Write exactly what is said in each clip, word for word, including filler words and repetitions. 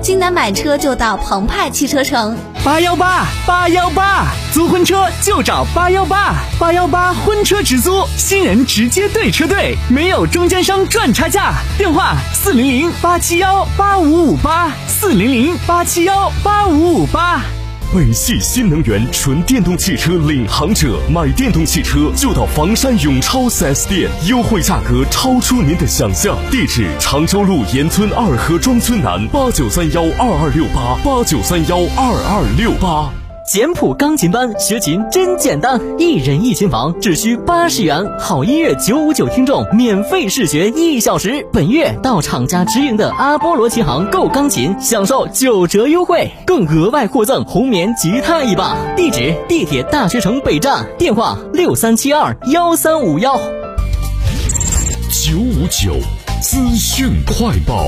京南买车就到澎湃汽车城。 八幺八八幺八，租婚车就找八幺八，八幺八婚车直租，新人直接对车队，没有中间商赚差价。电话四零零八七幺八五五八，四零零八七幺八五五八。 北汽新能源纯电动汽车领航者，买电动汽车就到房山永超 四 S 店，优惠价格超出您的想象。地址：常州路沿村二河庄村南，八九三幺二二六八，八九三幺二二六八。 简谱钢琴班学琴真简单，一人一琴房只需八十元，好音乐九五九听众免费试学一小时。本月到厂家直营的阿波罗琴行购钢琴，享受九折优惠，更额外获赠红棉吉他一把。地址：地铁大学城北站，电话六三七二幺三五幺。 九五九资讯快报。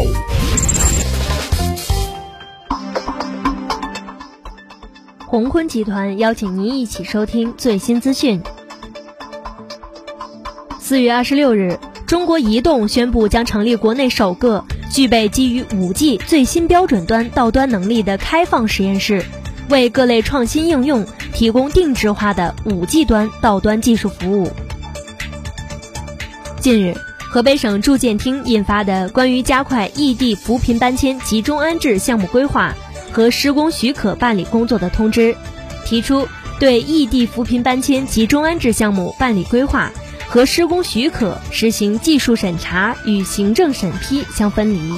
鸿坤集团邀请您一起收听最新资讯。四月二十六日，中国移动宣布将成立国内首个具备基于 五 G 最新标准端到端能力的开放实验室，为各类创新应用提供定制化的 五 G 端到端技术服务。近日，河北省住建厅印发的关于加快异地扶贫搬迁集中安置项目规划和施工许可办理工作的通知，提出对异地扶贫搬迁集中安置项目办理规划和施工许可实行技术审查与行政审批相分离。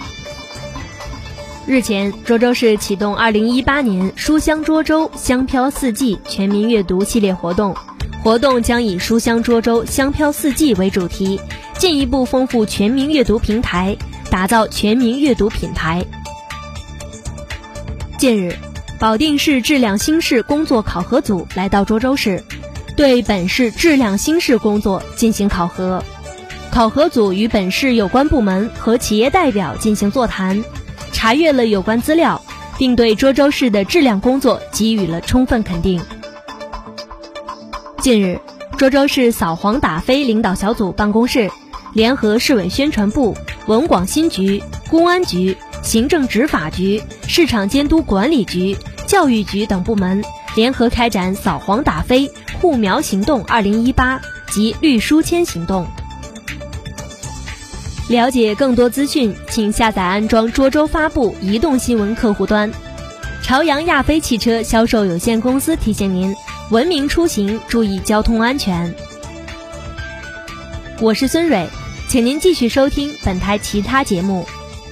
日前，涿州市启动二零一八年书香涿州香飘四季全民阅读系列活动，活动将以书香涿州香飘四季为主题，进一步丰富全民阅读平台，打造全民阅读品牌。近日，保定市质量新市工作考核组来到涿州市，对本市质量新市工作进行考核。考核组与本市有关部门和企业代表进行座谈，查阅了有关资料，并对涿州市的质量工作给予了充分肯定。近日，涿州市扫黄打非领导小组办公室联合市委宣传部、文广新局、公安局、行政执法局、市场监督管理局、教育局等部门联合开展扫黄打非护苗行动二零一八及绿书签行动。了解更多资讯，请下载安装涿州发布移动新闻客户端。朝阳亚飞汽车销售有限公司提醒您，文明出行，注意交通安全。我是孙蕊，请您继续收听本台其他节目。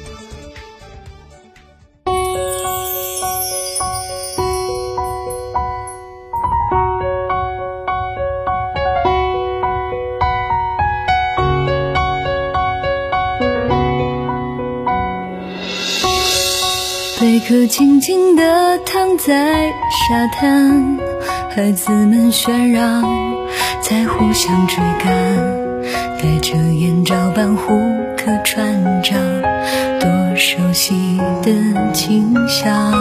贝壳静静地躺在沙滩，孩子们喧嚷，在互相追赶，带着眼罩般互可穿着，多熟悉的景象。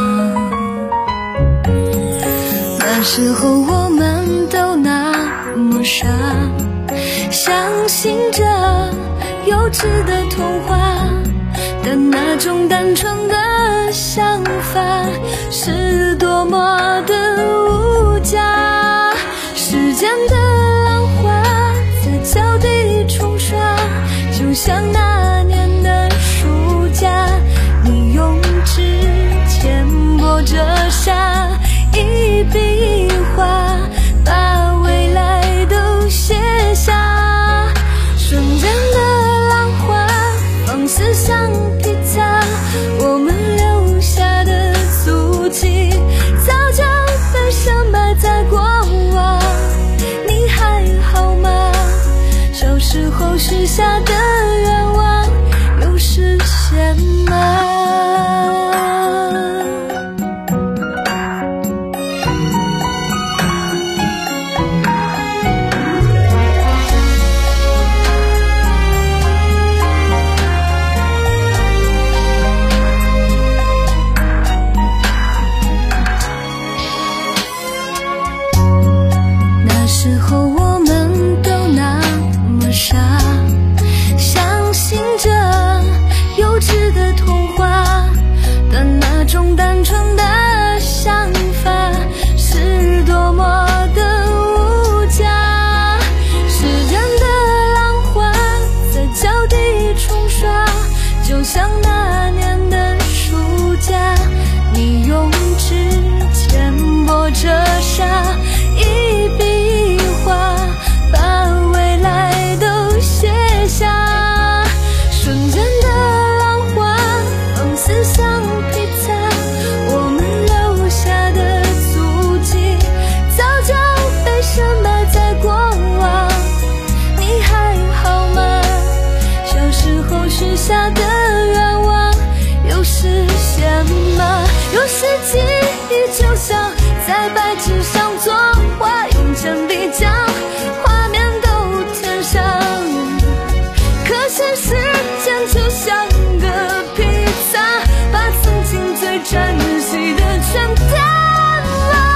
那时候我们都那么傻，相信着幼稚的童话，但那种单纯的想法是多么的无价。时间的浪花在脚底冲刷，就像那年的暑假，你用指尖拨着下，一笔一画把未来都写下。瞬间的浪花放肆像披萨，我们留下的足迹早就只像披萨，我们留下的足迹早就被深埋在过往。你还好吗？小时候许下的愿望有实现吗？有时记忆就像在白纸上作画，用铅笔将画面都填上，可现实间就像个披萨，把曾经最珍惜的全淡了。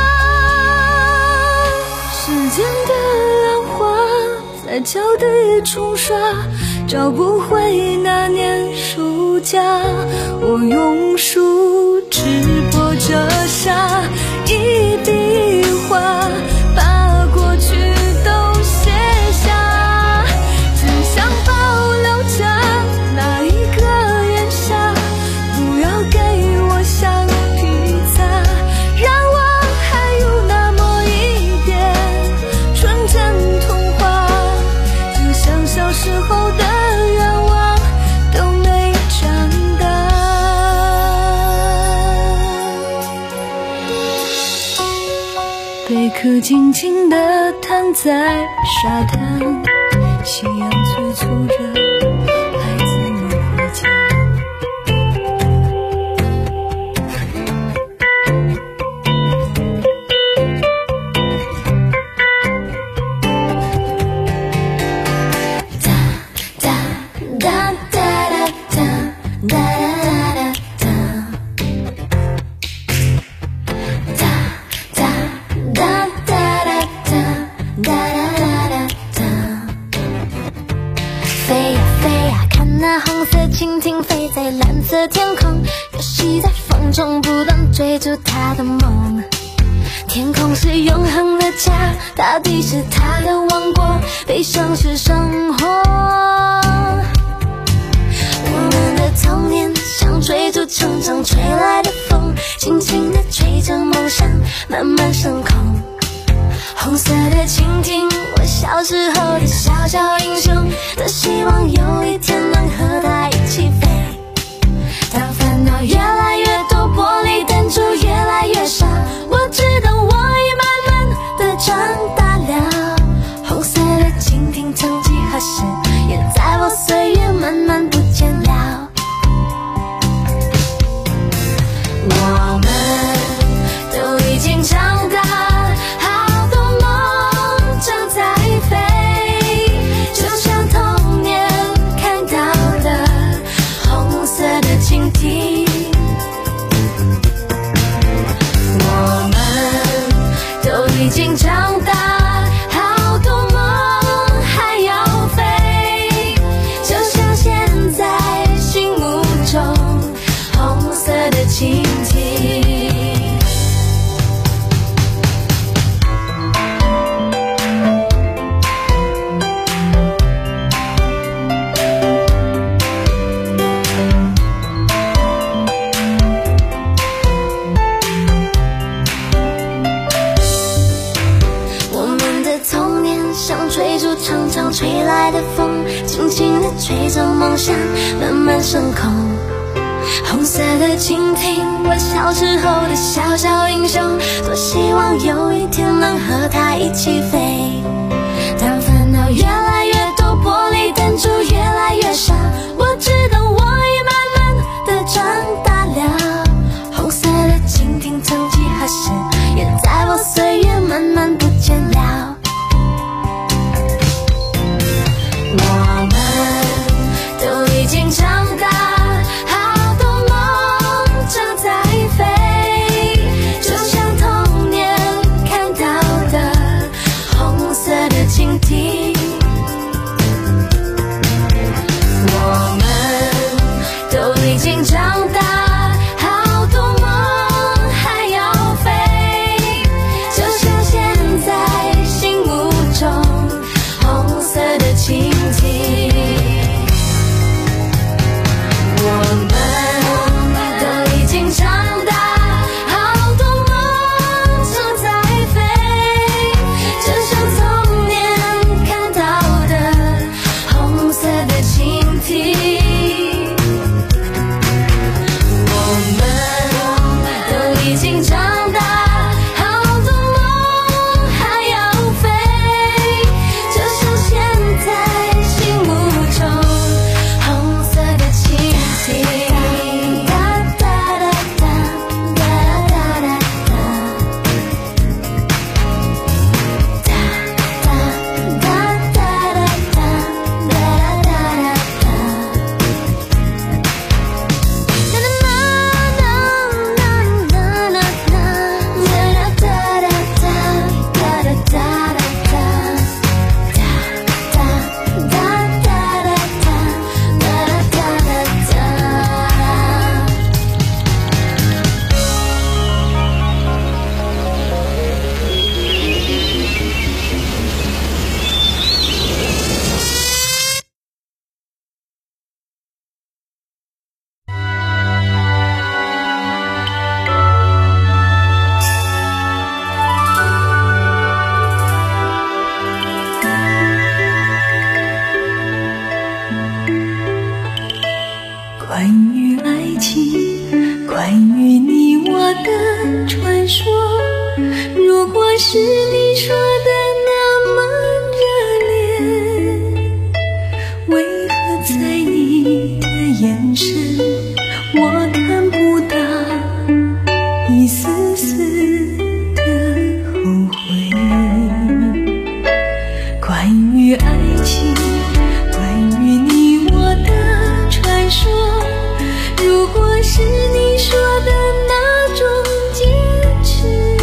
时间的浪花在脚底冲刷，找不回那年暑假，我用树枝拨着沙，一笔画把过去都写下，只想保留着那一个炎夏，不要给我像披萨，让我还有那么一点纯真童话，就像小时候的愿望都没长大。贝壳静静地摊在沙滩，夕阳催促着孩子们回家。 飞呀飞呀，看那红色蜻蜓飞在蓝色天空，游戏在风中不断追逐它的梦。天空是永恒的家，大地是它的王国，悲伤是生活。我们的童年像追逐成长吹来的风，轻轻地吹着梦想慢慢升空。红色的蜻蜓，我小时候的小小英雄，多希望有一天能和它一起飞。当烦恼越来越多，玻璃弹珠越来越少，我知道我已慢慢的长大了。红色的蜻蜓曾几何时，也在我岁月慢慢不见了。我们都已经长大，已经长大，好多梦还要飞，就像现在心目中红色的蜻蜓。追逐常常吹来的风，轻轻地吹着梦想慢慢升空。红色的蜻蜓，我小时候的小小英雄，多希望有一天能和它一起飞。当烦恼越来越多，玻璃弹珠越来越少，我知道我已慢慢的长大了。红色的蜻蜓曾几何时，也在我岁月慢慢不见了。我们都已经长大，好多梦正在飞，就像童年看到的红色的蜻蜓。我们都已经长大， 的传说，如果是你说的那么热烈，为何在你的眼神我看不到一丝丝的后悔？关于爱情，关于你我的传说，如果是你说的那种坚持，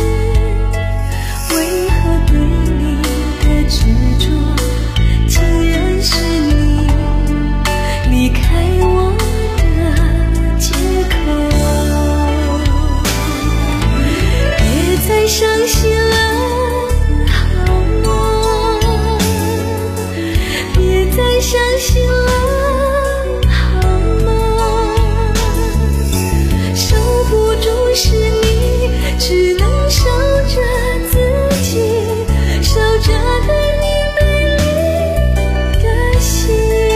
为何对你的执着，竟然是你离开我的借口？别再伤心了好吗？别再伤心了好吗？守不住是你，只能守着自己，守着对你美丽的心。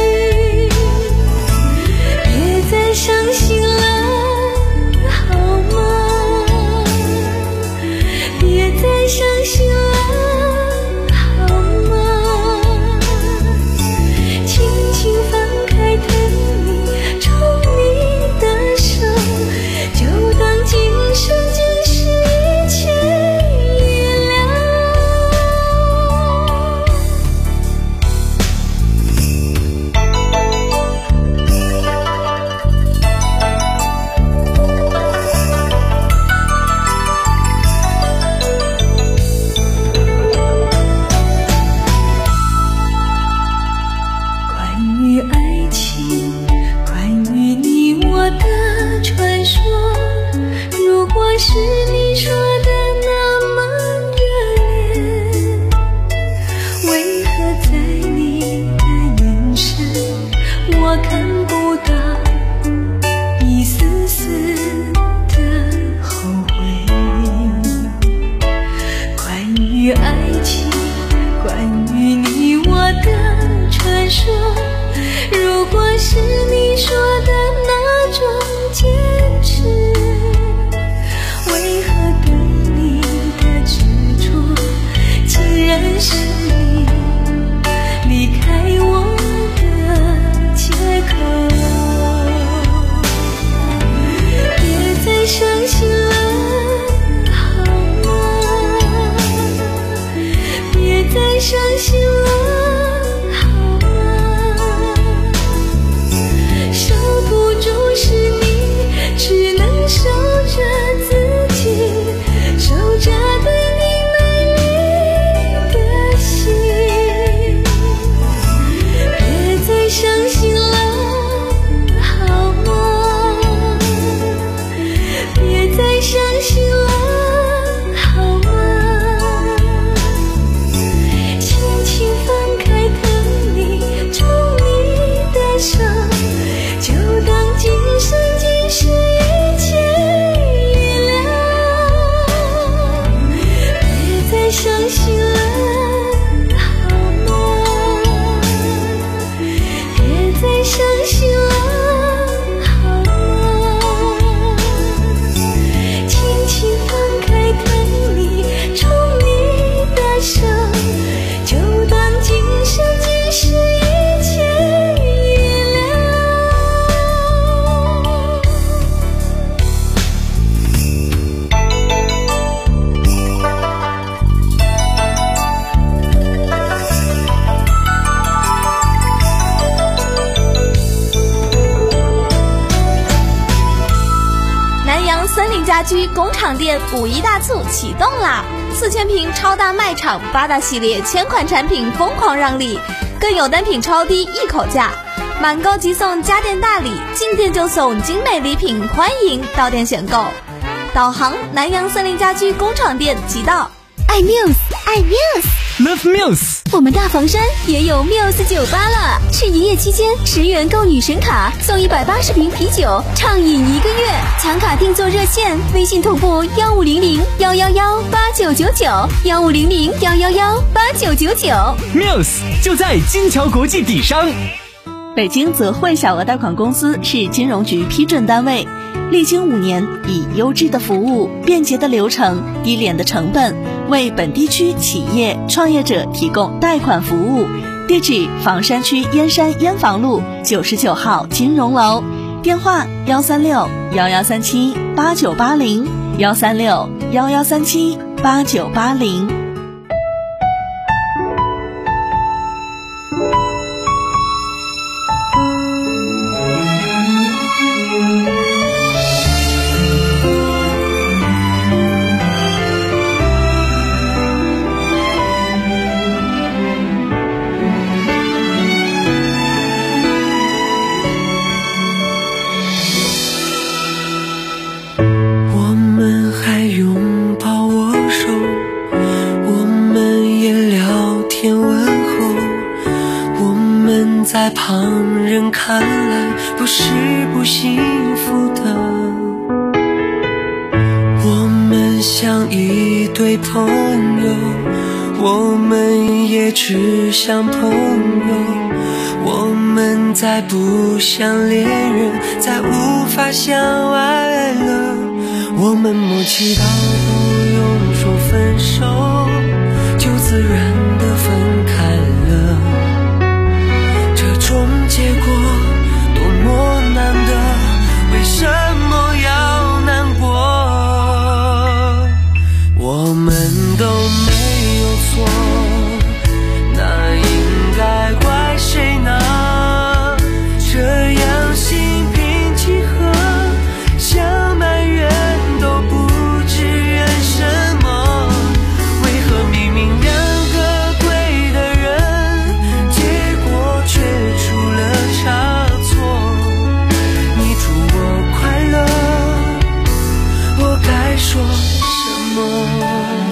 别再伤心了好吗？别再伤心了好吗？轻轻放开的你，宠你的手，就当今生今世一切预料。关于爱情，关于你我的传说，如果是你说的那么热烈，为何在你的眼神我看不到一丝丝的后悔？关于爱情，关于你我的传说，如果是你说的那种坚持，为何对你的执着，竟然是你离开我的借口？别再伤心了好吗？别再伤心了好吗？守不住是你，只能守着自己，守着对你美丽的心。别再伤心了好吗？别再伤心了好吗？轻轻放开的你，宠你的手，就当今生今世一切预料。别再伤心了好吗？别再伤心了好吗？轻轻放开的你，宠你的手，就当今生今世一切预料。 南阳森林家居工厂店五一大促启动啦！四千平超大卖场，八大系列千款产品疯狂让利，更有单品超低一口价，满购即送家电大礼，进店就送精美礼品，欢迎到店选购。导航南阳森林家居工厂店即到。 爱 Muse， 爱 Muse，Love Muse。 我们大房山也有 Muse 酒吧了，是营业期间十元购女神卡送一百八十瓶啤酒，畅饮一个月。抢卡定做热线，微信同步幺五零零幺幺幺八九九九幺五零零幺幺幺八九九九。 Muse 就在金桥国际底商。 北京泽汇小额贷款公司是金融局批准单位。 历经五年，以优质的服务、便捷的流程、低廉的成本，为本地区企业创业者提供贷款服务。地址：房山区燕山燕房路九十九号金融楼，电话：幺三六幺幺三七八九八零，幺三六幺幺三七八九八零。 在旁人看来不是不幸福的，我们像一对朋友，我们也只像朋友，我们再不像恋人，再无法相爱了，我们默契到不用说分手，就自然地分开了，结果多么难得，为什么要难过？我们都没有错，那应该怪谁呢？这样心平气和，想埋怨都不知怨什么，为何明明两个对的人，结果却出了差错？你祝我快乐，我该说什么？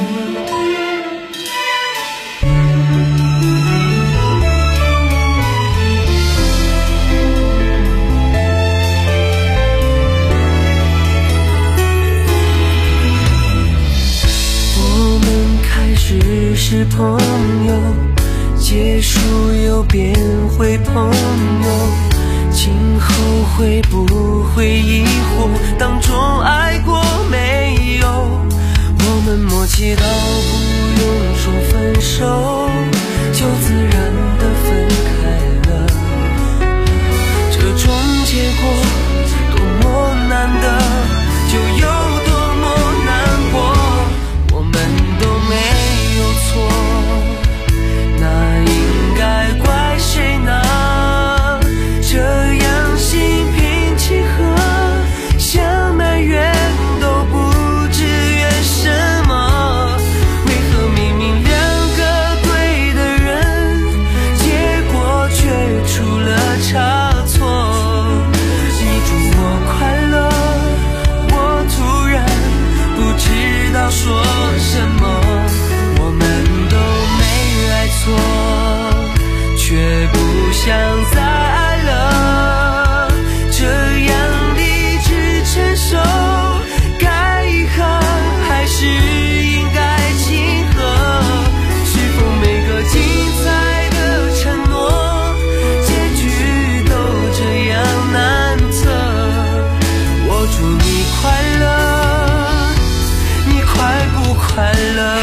我们开始是朋友，结束又变回朋友，今后会不会疑惑当中爱过没有？我们默契到不用说分手，就自然地分开了，这种结果多么难得，就有多么难过。我们都没有错，那应该怪谁呢？这样心平气和，想埋怨都不知怨什么，为何明明两个对的人，结果却出了差错？你祝我快乐，我突然不知道说什么。我们都没爱错，却不想再爱了，这样理智成熟，该遗憾还是应该庆贺？是否每个精彩的承诺，结局都这样难测？我祝你快乐，你快不快乐？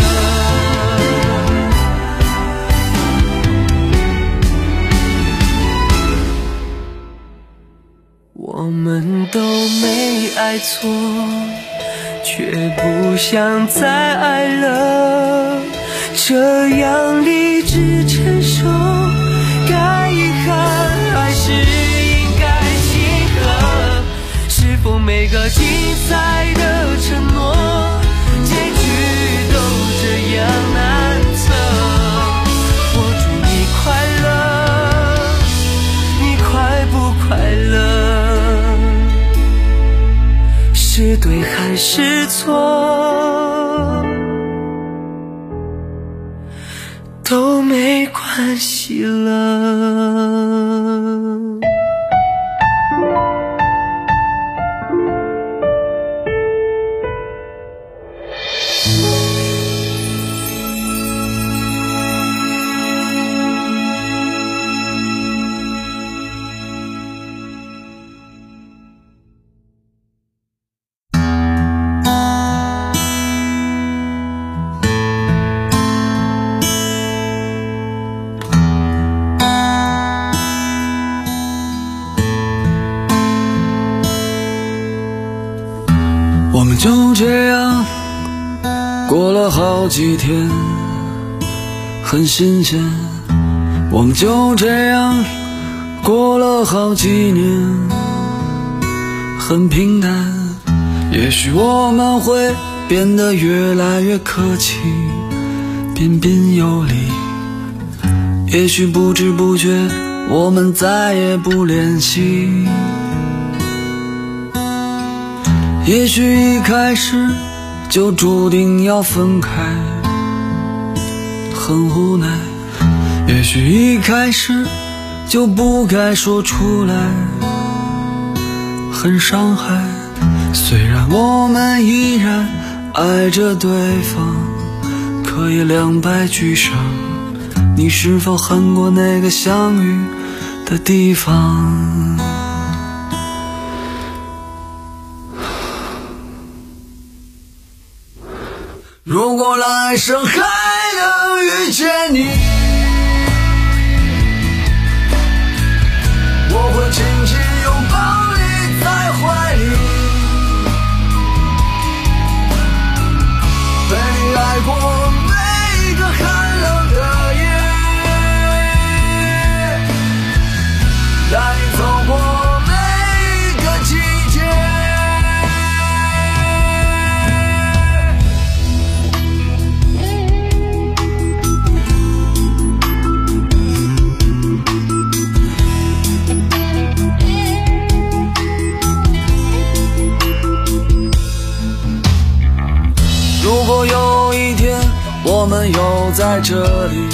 我们都没爱错，却不想再爱了，这样理智成熟，该遗憾还是应该庆贺？是否每个精彩的承诺，结局都这样难测？我祝你快乐，你快不快乐？是对还是错，都没关系了。 我们就这样过了好几天，很新鲜。我们就这样过了好几年，很平淡。也许我们会变得越来越客气，彬彬有礼。也许不知不觉我们再也不联系，也许一开始就注定要分开，很无奈。也许一开始就不该说出来，很伤害。虽然我们依然爱着对方，可以两败俱伤。你是否恨过那个相遇的地方？如果来生还能遇见你，我会紧紧拥抱你在怀里，被你爱过每一个寒冷的夜，带你走过每一个季节。如果有一天我们又在这里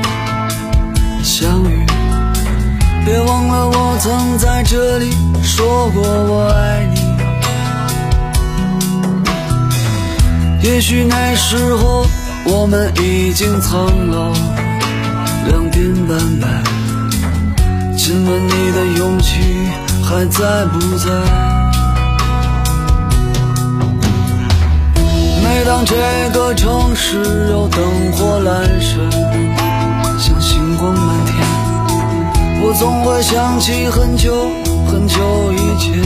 相遇，别忘了我曾在这里说过我爱你。也许那时候我们已经苍老，两鬓斑白，亲吻你的勇气还在不在？每当这个城市有灯火阑珊，像星光满天，我总会想起很久很久以前。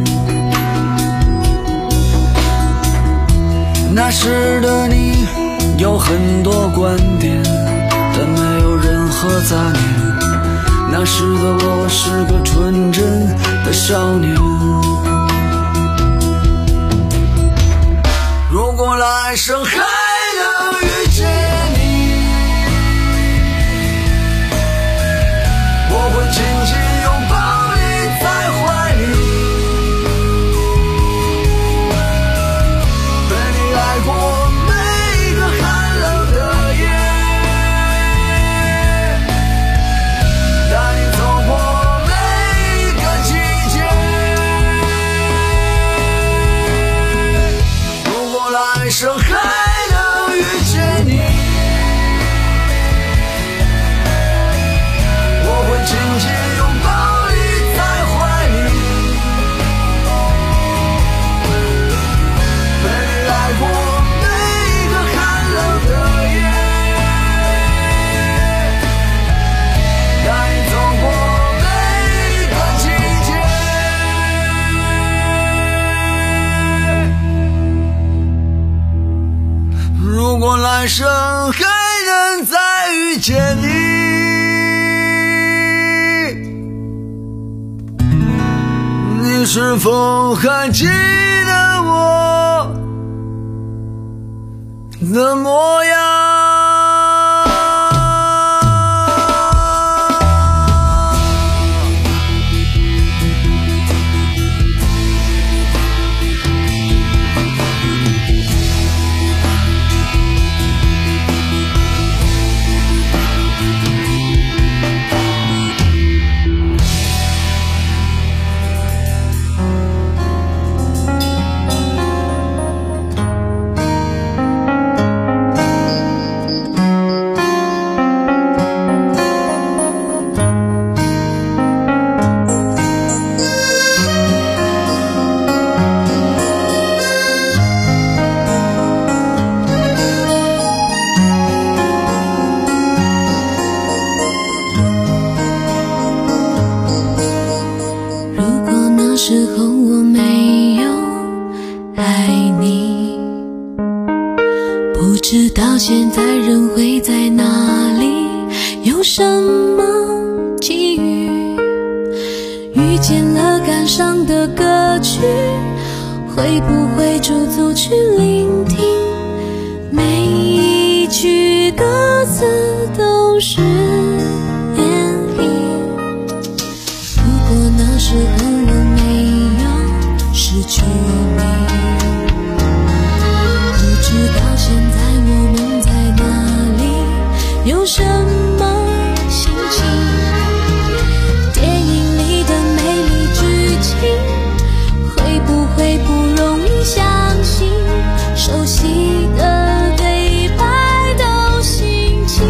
那时的你有很多观点，但没有任何杂念。那时的我是个纯真的少年。如果来生还能遇见你，我会紧紧拥抱你在怀里，被你爱过每一个寒冷的夜，带你走过每一个季节。如果来生还能遇见你，我会紧紧拥抱你在怀里，被你爱过每一个寒冷的夜，带你走过每一个季节。如果来生还能再遇见你，你是否还记得我的模样？ 爱你。不知道现在人会在哪里，有什么际遇，遇见了感伤的歌曲，会不会驻足去聆听，每一句歌词都是言语。如果那时候我没有失去你，不知道现在我们在哪里，有什么心情。电影里的美丽剧情，会不会不容易相信，熟悉的对白都心情。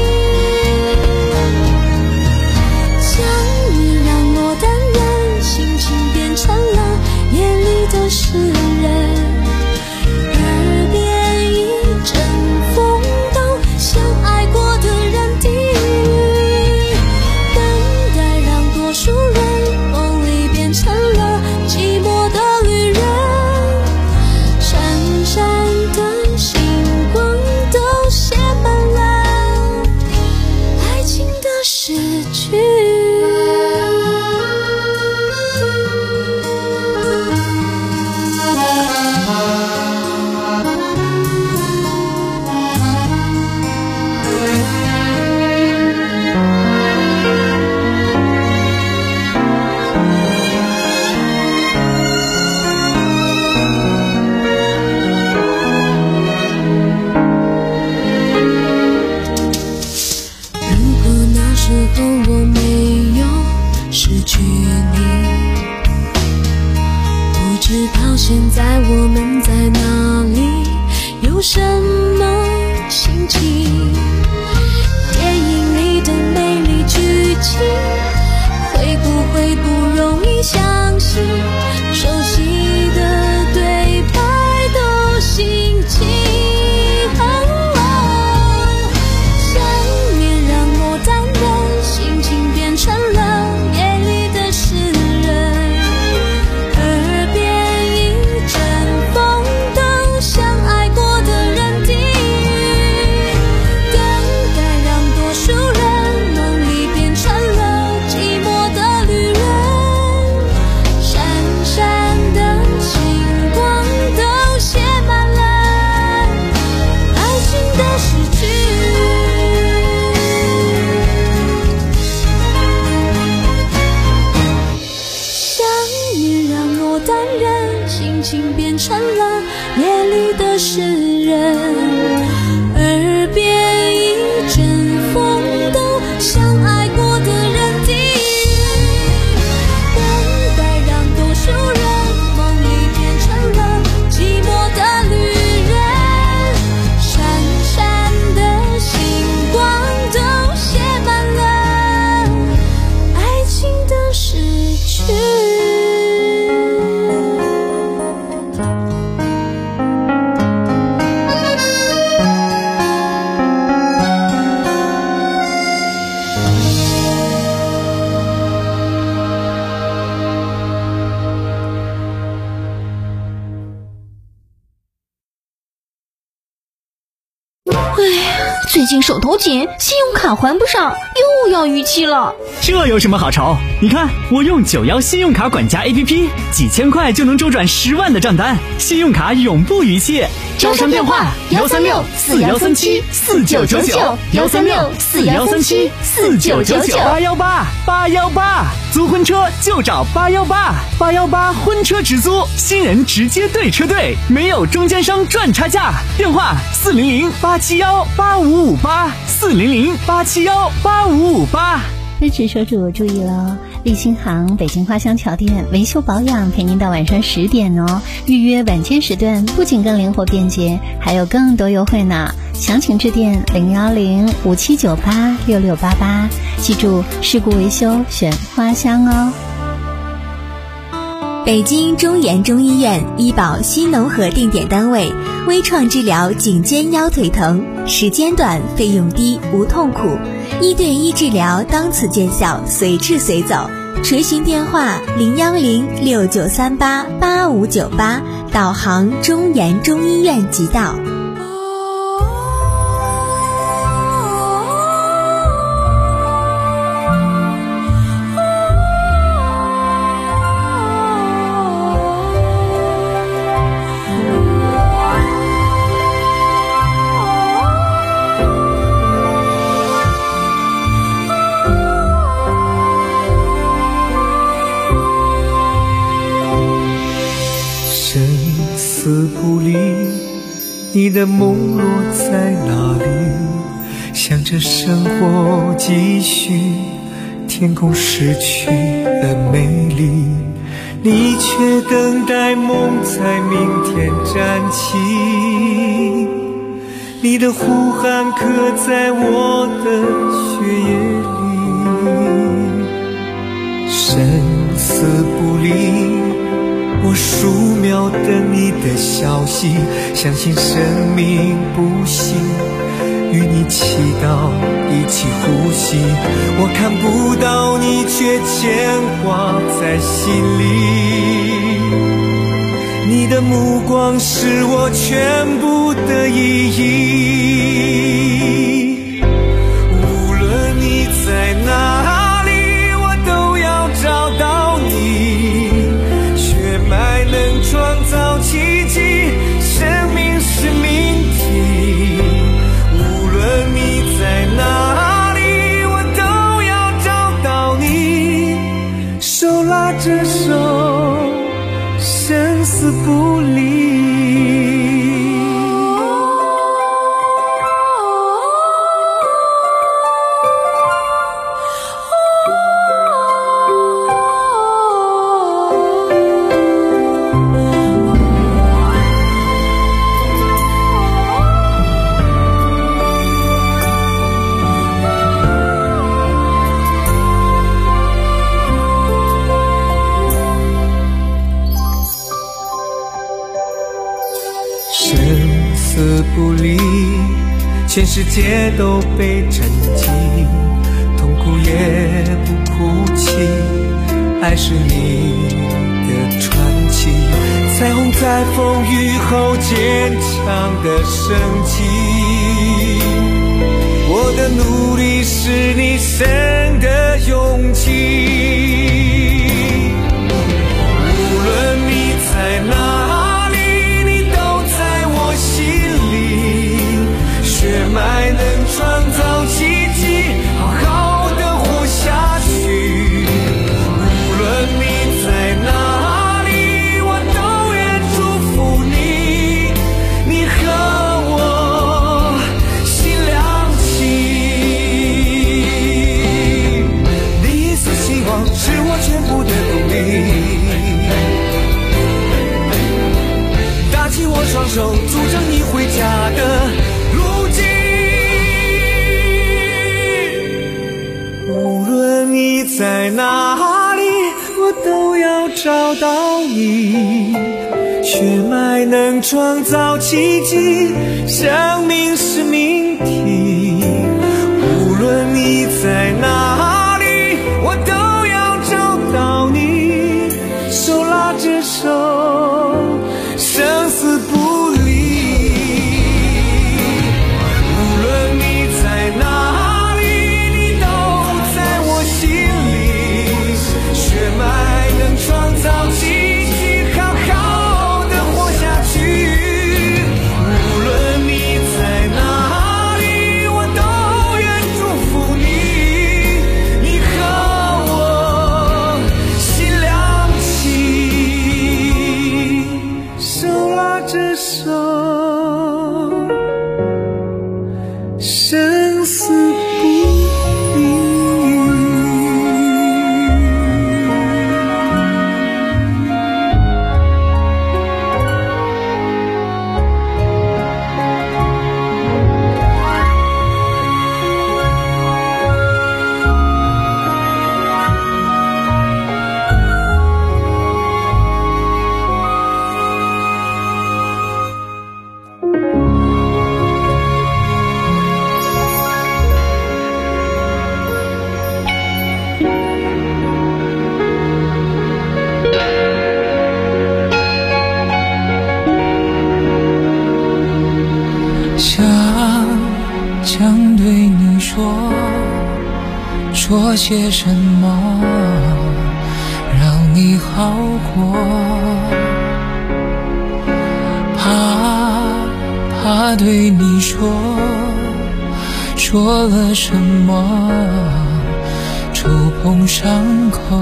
想你让我淡然，心情变成了夜里的诗人，耳边一阵风都像爱过的人低语，等待让多数人梦里变成了寂寞的旅人，闪闪的星光都写满了爱情的诗句。现在我们在哪里，有什么心情，电影里的美丽剧情，会不会不容易相信，熟悉的对白都心情。想念让我淡然，心情变成了夜里的诗人，变成了夜里的诗人，耳边一阵风都像爱过的人低语，等待让多数人梦里变成了寂寞的旅人，闪闪的星光都写满了爱情的诗句。 最近手头紧，信用卡还不上，又要逾期了。 这有什么好愁？你看我用九幺信用卡管家 A P P， 几千块就能周转十万的账单，信用卡永不逾期。 招商电话：幺三六四幺三七四九九九，幺三六四幺三七四九九九， 八幺八八幺八，租婚车就找八幺八，八幺八婚车直租，新人直接对车队，没有中间商赚差价。电话：四零零八七幺八五五八，四零零八七幺八五五八。 支持车主注意了，立新行北京花乡桥店维修保养陪您到晚上十点哦。预约晚间时段不仅更灵活便捷，还有更多优惠呢。详情致电零幺零五七九八六六八八，记住事故维修选花乡哦。 北京中研中医院医保新农合定点单位，微创治疗颈肩腰腿疼，时间短，费用低，无痛苦，一对一治疗，当此见效，随治随走。 垂询电话零幺零六九三八八五九八，导航中研中医院即到。 死不离，你的梦落在哪里？想着生活继续，天空失去了美丽，你却等待梦在明天站起。你的呼喊刻在我的血液里，生死不离，我数秒等你的消息，相信生命不息，与你祈祷一起呼吸。我看不到你，却牵挂在心里，你的目光是我全部的意义。无论你在哪里，我都要找到你，血脉能创造奇迹，生命是命题。无论你在哪里，我都要找到你，手拉着手，生死不离。不离，全世界都被震惊，痛苦也不哭泣，爱是你的传奇，彩虹在风雨后坚强的升起。我的努力是你生的勇气，无论你在哪里，血脉能创造奇迹，好好的活下去。无论你在哪里，我都愿祝福你，你和我心亮起。你是希望，是我全部的动力，搭起我双手，组成你回家的路径。无论你在哪里，我都要找到你，血脉能创造奇迹，生命是命题。无论你在哪里，我都要找到你，手拉着手，生死不离。无论你在哪里，你都在我心里，血脉能创造奇迹，好好的活下去。无论你在哪里，我都愿祝福你，你和我心亮起，手拉着手，生死不离。 说些什么让你好过？怕怕对你说说了什么触碰伤口。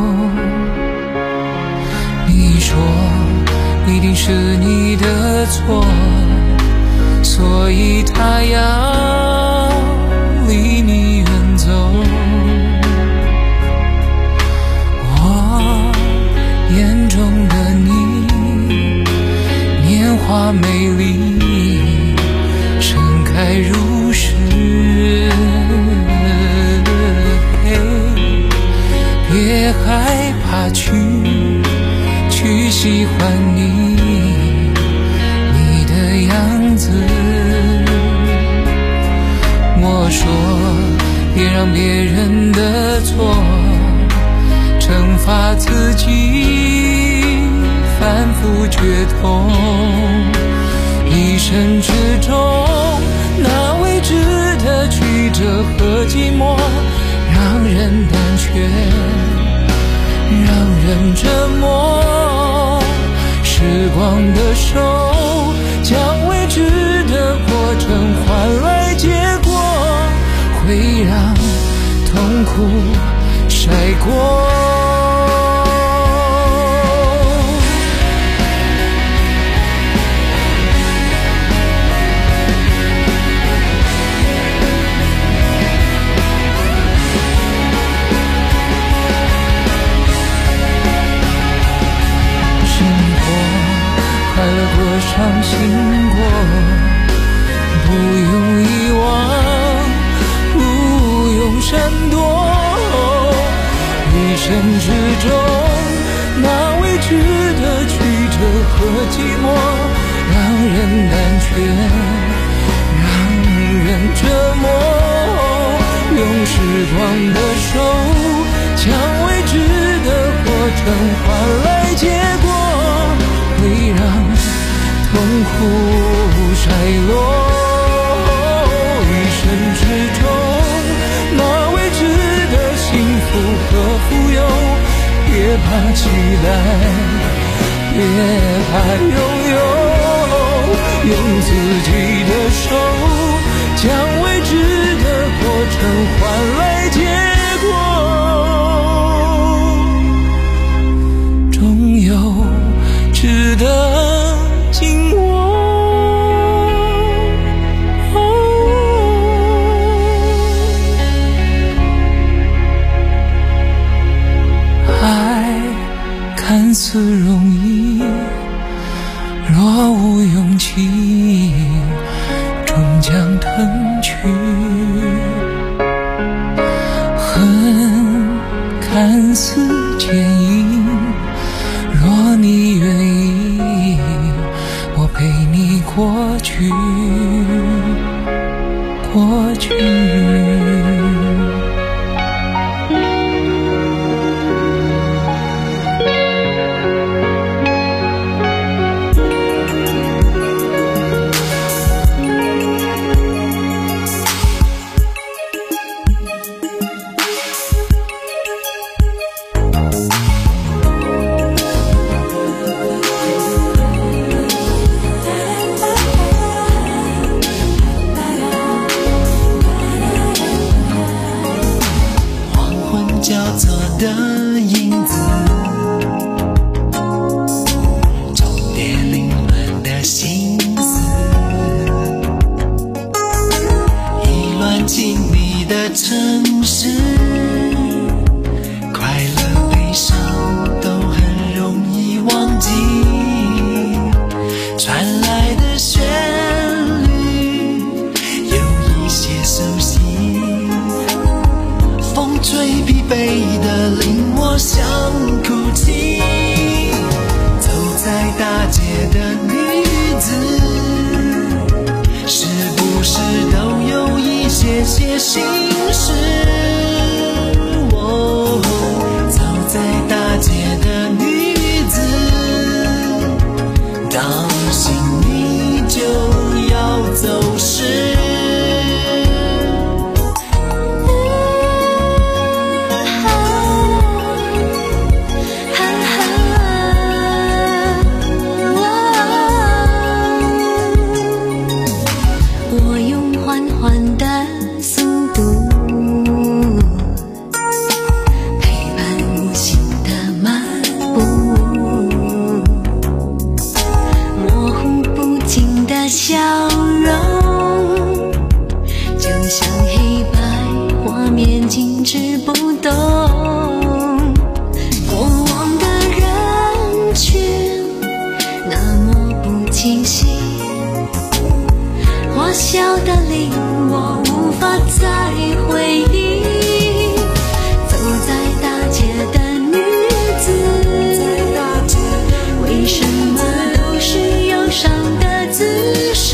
你说一定是你的错，所以他要离你远走。我眼中的你年华美丽，盛开如诗。别害怕去去喜欢你你的样子。我说别让别人的错惩罚自己，反复决痛。一生之中那未知的曲折和寂寞，让人胆怯，让人折磨。时光的手将未知的过程换来结果，会让痛苦晒过。伤心过，不用遗忘，不用闪躲。一生之中那未知的曲折和寂寞，让人胆怯，让人折磨。用时光的手将未知的过程换来结果，会让痛苦晒落。一生之中那未知的幸福和富有，别怕期待，别怕拥有。用自己的手将未知的过程换来结果，终有值得紧握。爱看似容易，若无勇气，终将吞去。恨看似坚硬，若你愿意，我陪你过去，过去。 走失。 清晰，我笑得令我无法再回忆。走在大街的女子，为什么都是忧伤的姿势？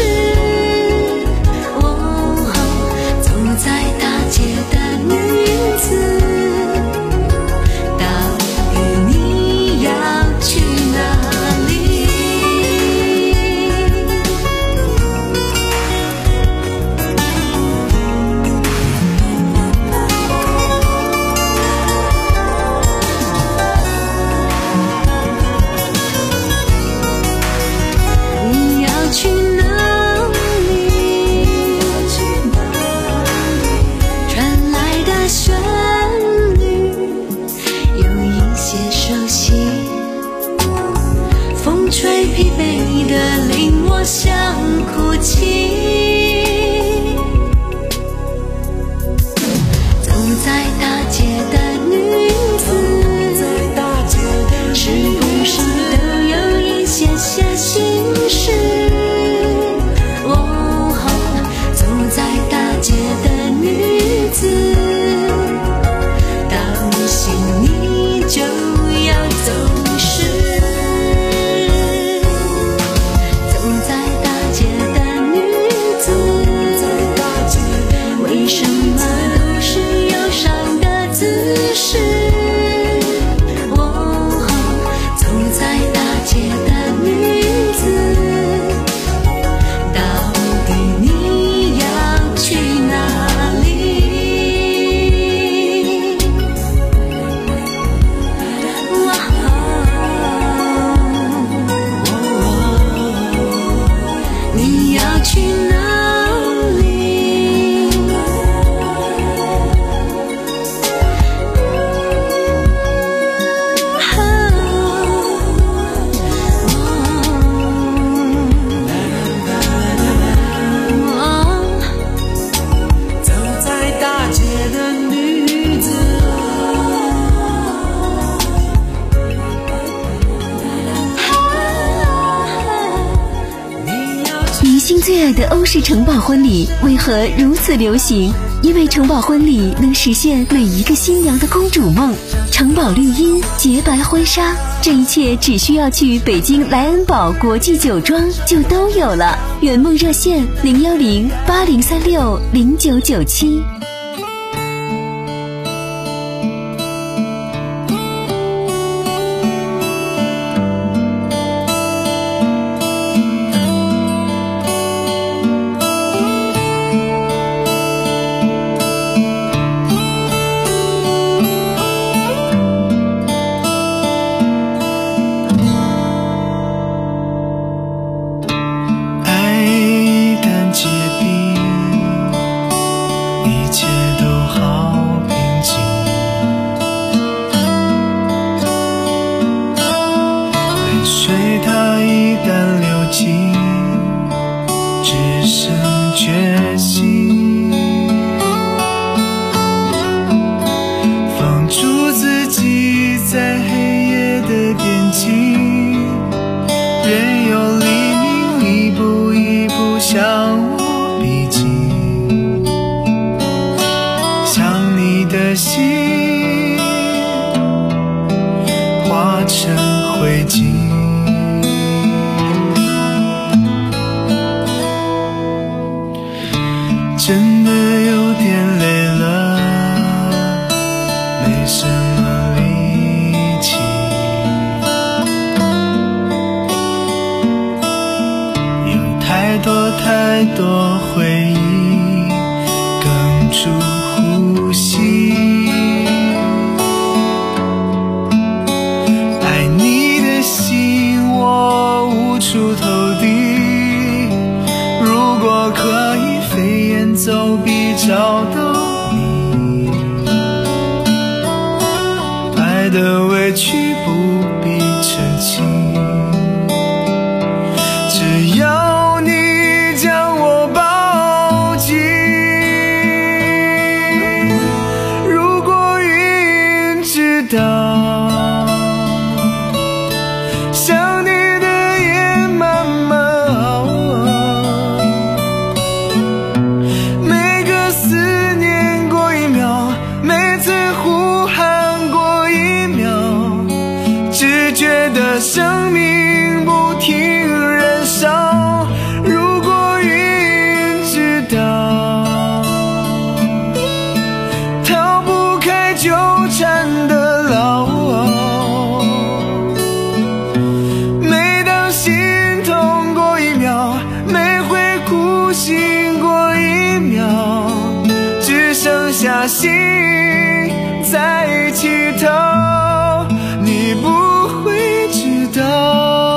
哦，走在大街的女子，到底你要去哪里？你要去哪里？传来的旋律有一些熟悉，风吹疲惫的令我想哭泣。走在大街的女子，是不是都有一些些心事？哦，走在大街的女子，当心你就要走失。走在大街的女子，为什么都是忧伤的姿势？哦，走在大街的女子，到底你要去哪里？哇你要去哪里？走在大街的女子， 明星最爱的欧式城堡婚礼为何如此流行？因为城堡婚礼能实现每一个新娘的公主梦。城堡绿荫、洁白婚纱，这一切只需要去北京莱恩堡国际酒庄就都有了。圆梦热线零幺零八零三六零九九七。 爱淡结冰，一切都好平静。泪水它一旦流尽，只剩决心。放逐自己在黑夜的边境，任由黎明一步一步向我逼近。想你的心化成灰烬。真的有点累了，没什么力气。有太多太多回忆哽住呼吸。爱你的心我无处投递，如果可以飞檐走壁找到你，爱的委屈不必澄清，只要你将我抱紧。如果云知道想你的夜慢慢下心在乞讨，你不会知道。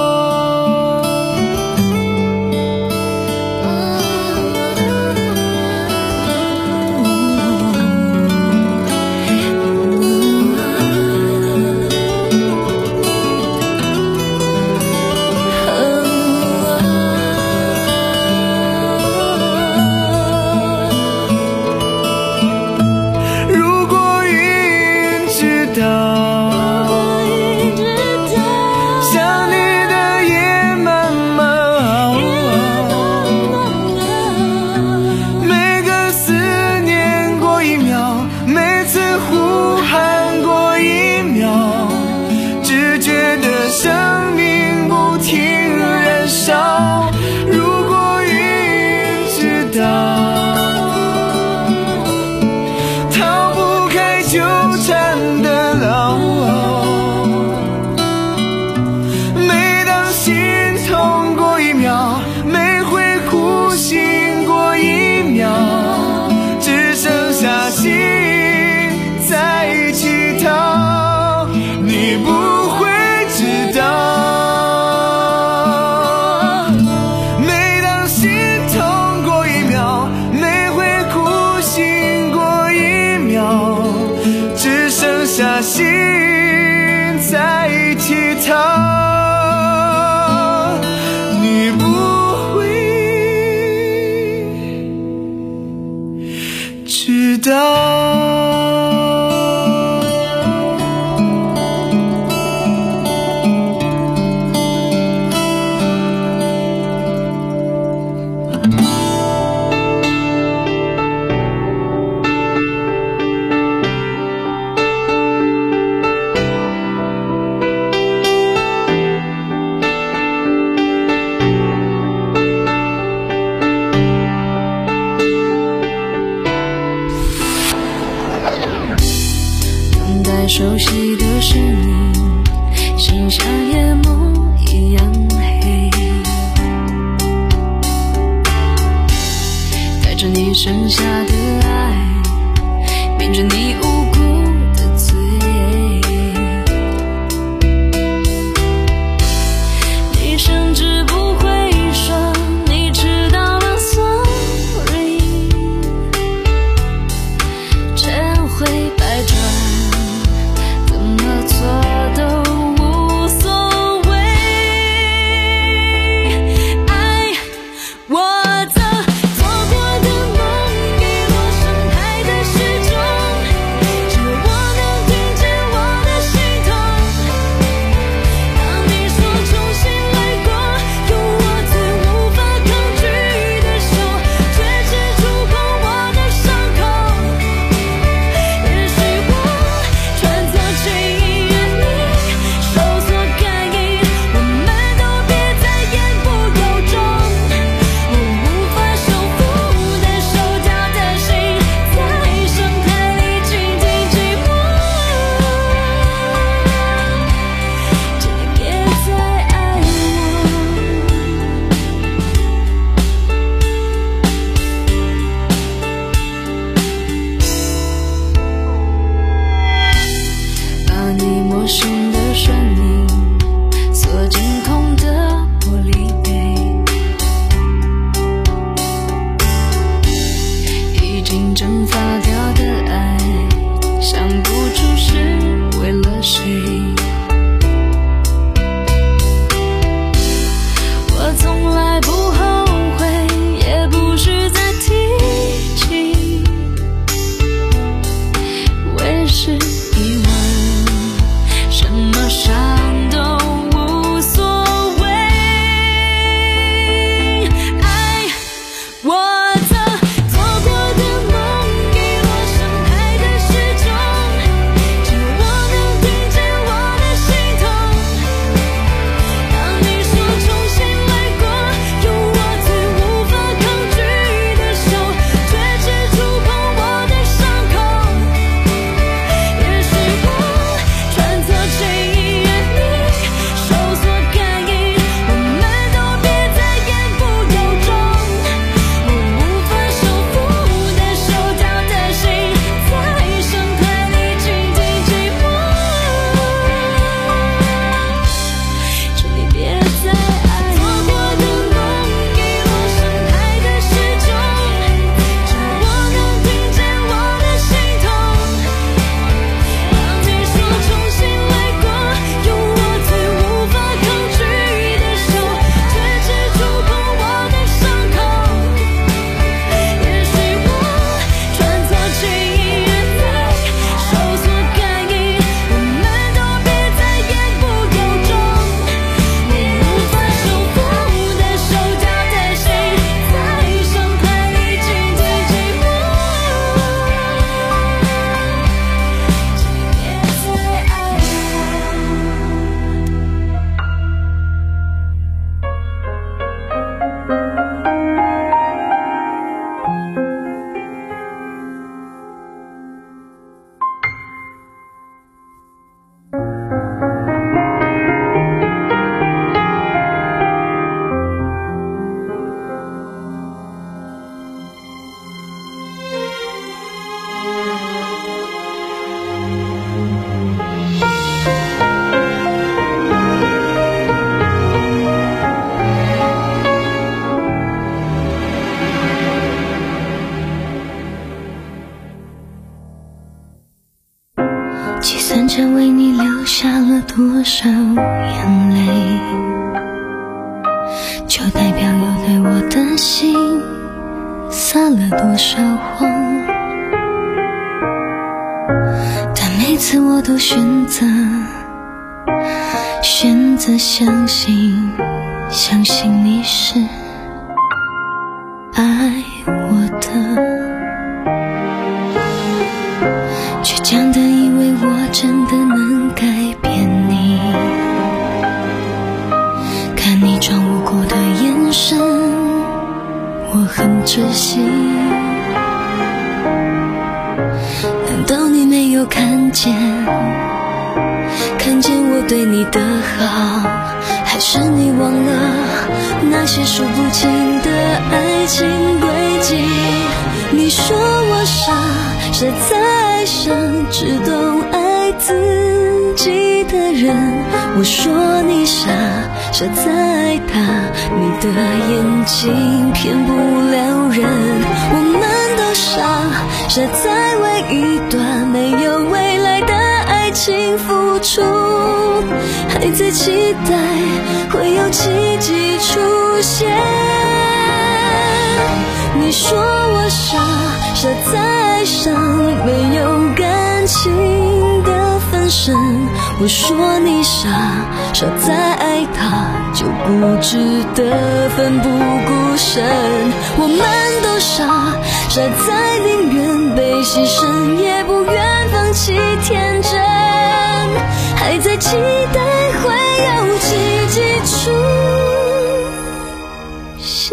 心在乞讨，你不会知道。 熟悉的是你，像夏夜梦一样黑，带着你剩下的爱，变成你无辜的罪。你甚至不会说你知道了 sorry， 这会百转错都无所谓，爱我的错过的梦，给我伤害的时钟， 多少眼泪，就代表有对我的心撒了多少谎。但每次我都选择选择相信，相信你是爱我的，倔强的以为我真的能改变你，看你装无辜的眼神，我很窒息。难道你没有看见，看见我对你的好，还是你忘了那些数不清的爱情轨迹？你说我傻，傻在爱上只懂爱自己的人，我说你傻，傻在爱他，你的眼睛骗不了人。我们都傻，傻在为一段没有未来的爱情付出，还在期待会有奇迹出现。你说我傻，傻在爱上没有感情的分身，我说你傻，傻在爱他就不值得奋不顾身。我们都傻，傻在宁愿被牺牲也不愿放弃天真，还在期待会有奇迹出现。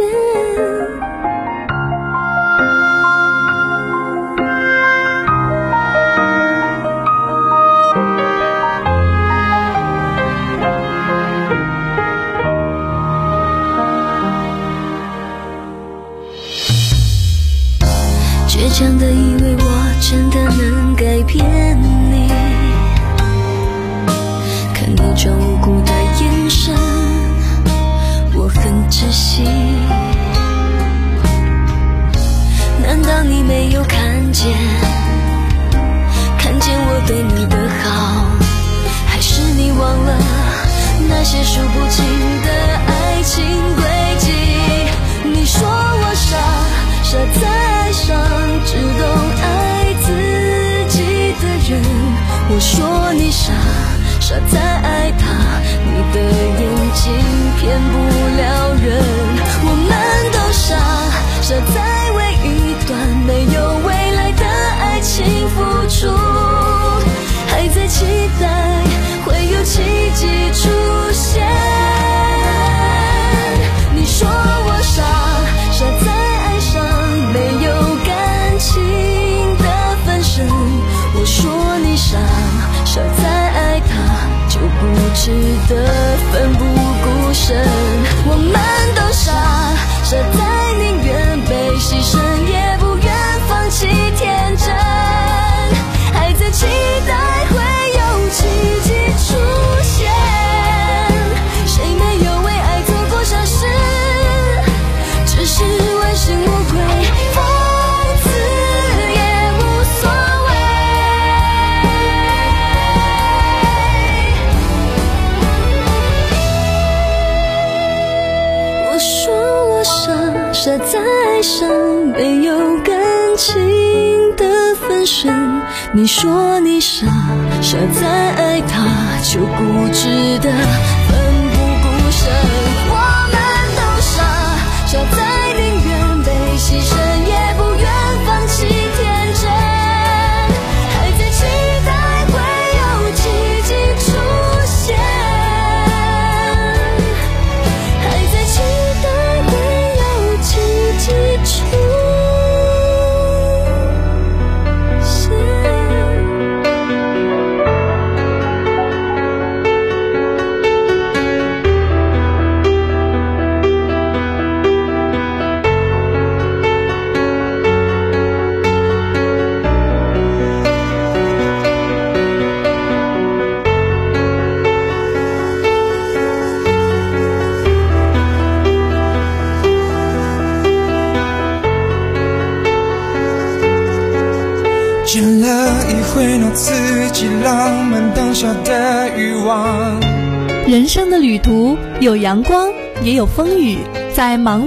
倔强的以为我真的能改变你，看你装无辜的眼神，我很窒息。难道你没有看见，看见我对你的好，还是你忘了那些数不清的爱情轨迹？你说我傻，傻在爱上只懂爱自己的人，我说你傻，傻在爱他，你的眼睛骗不了人。我们都傻，傻在为一段没有未来的爱情付出，还在期待会有奇迹出现。你说我傻，傻在爱上没有感情的分身，我说你傻，傻在爱他就不值得奋不顾身。我们都傻，傻在宁愿被牺牲也不愿放弃天真，还在期待会有奇迹出现。谁没有为爱做过傻事，只是问心无愧，放肆也无所谓。我说我傻，傻在爱上没有感情的分身，你说你傻，傻在爱他就不值得奋不顾身。我们都傻，傻在宁愿被牺牲也不愿放弃天真，还在期待会有奇迹出现，还在期待会有奇迹出现。 挥诺自己浪漫当下的欲望。 人生的旅途有阳光，也有风雨，在忙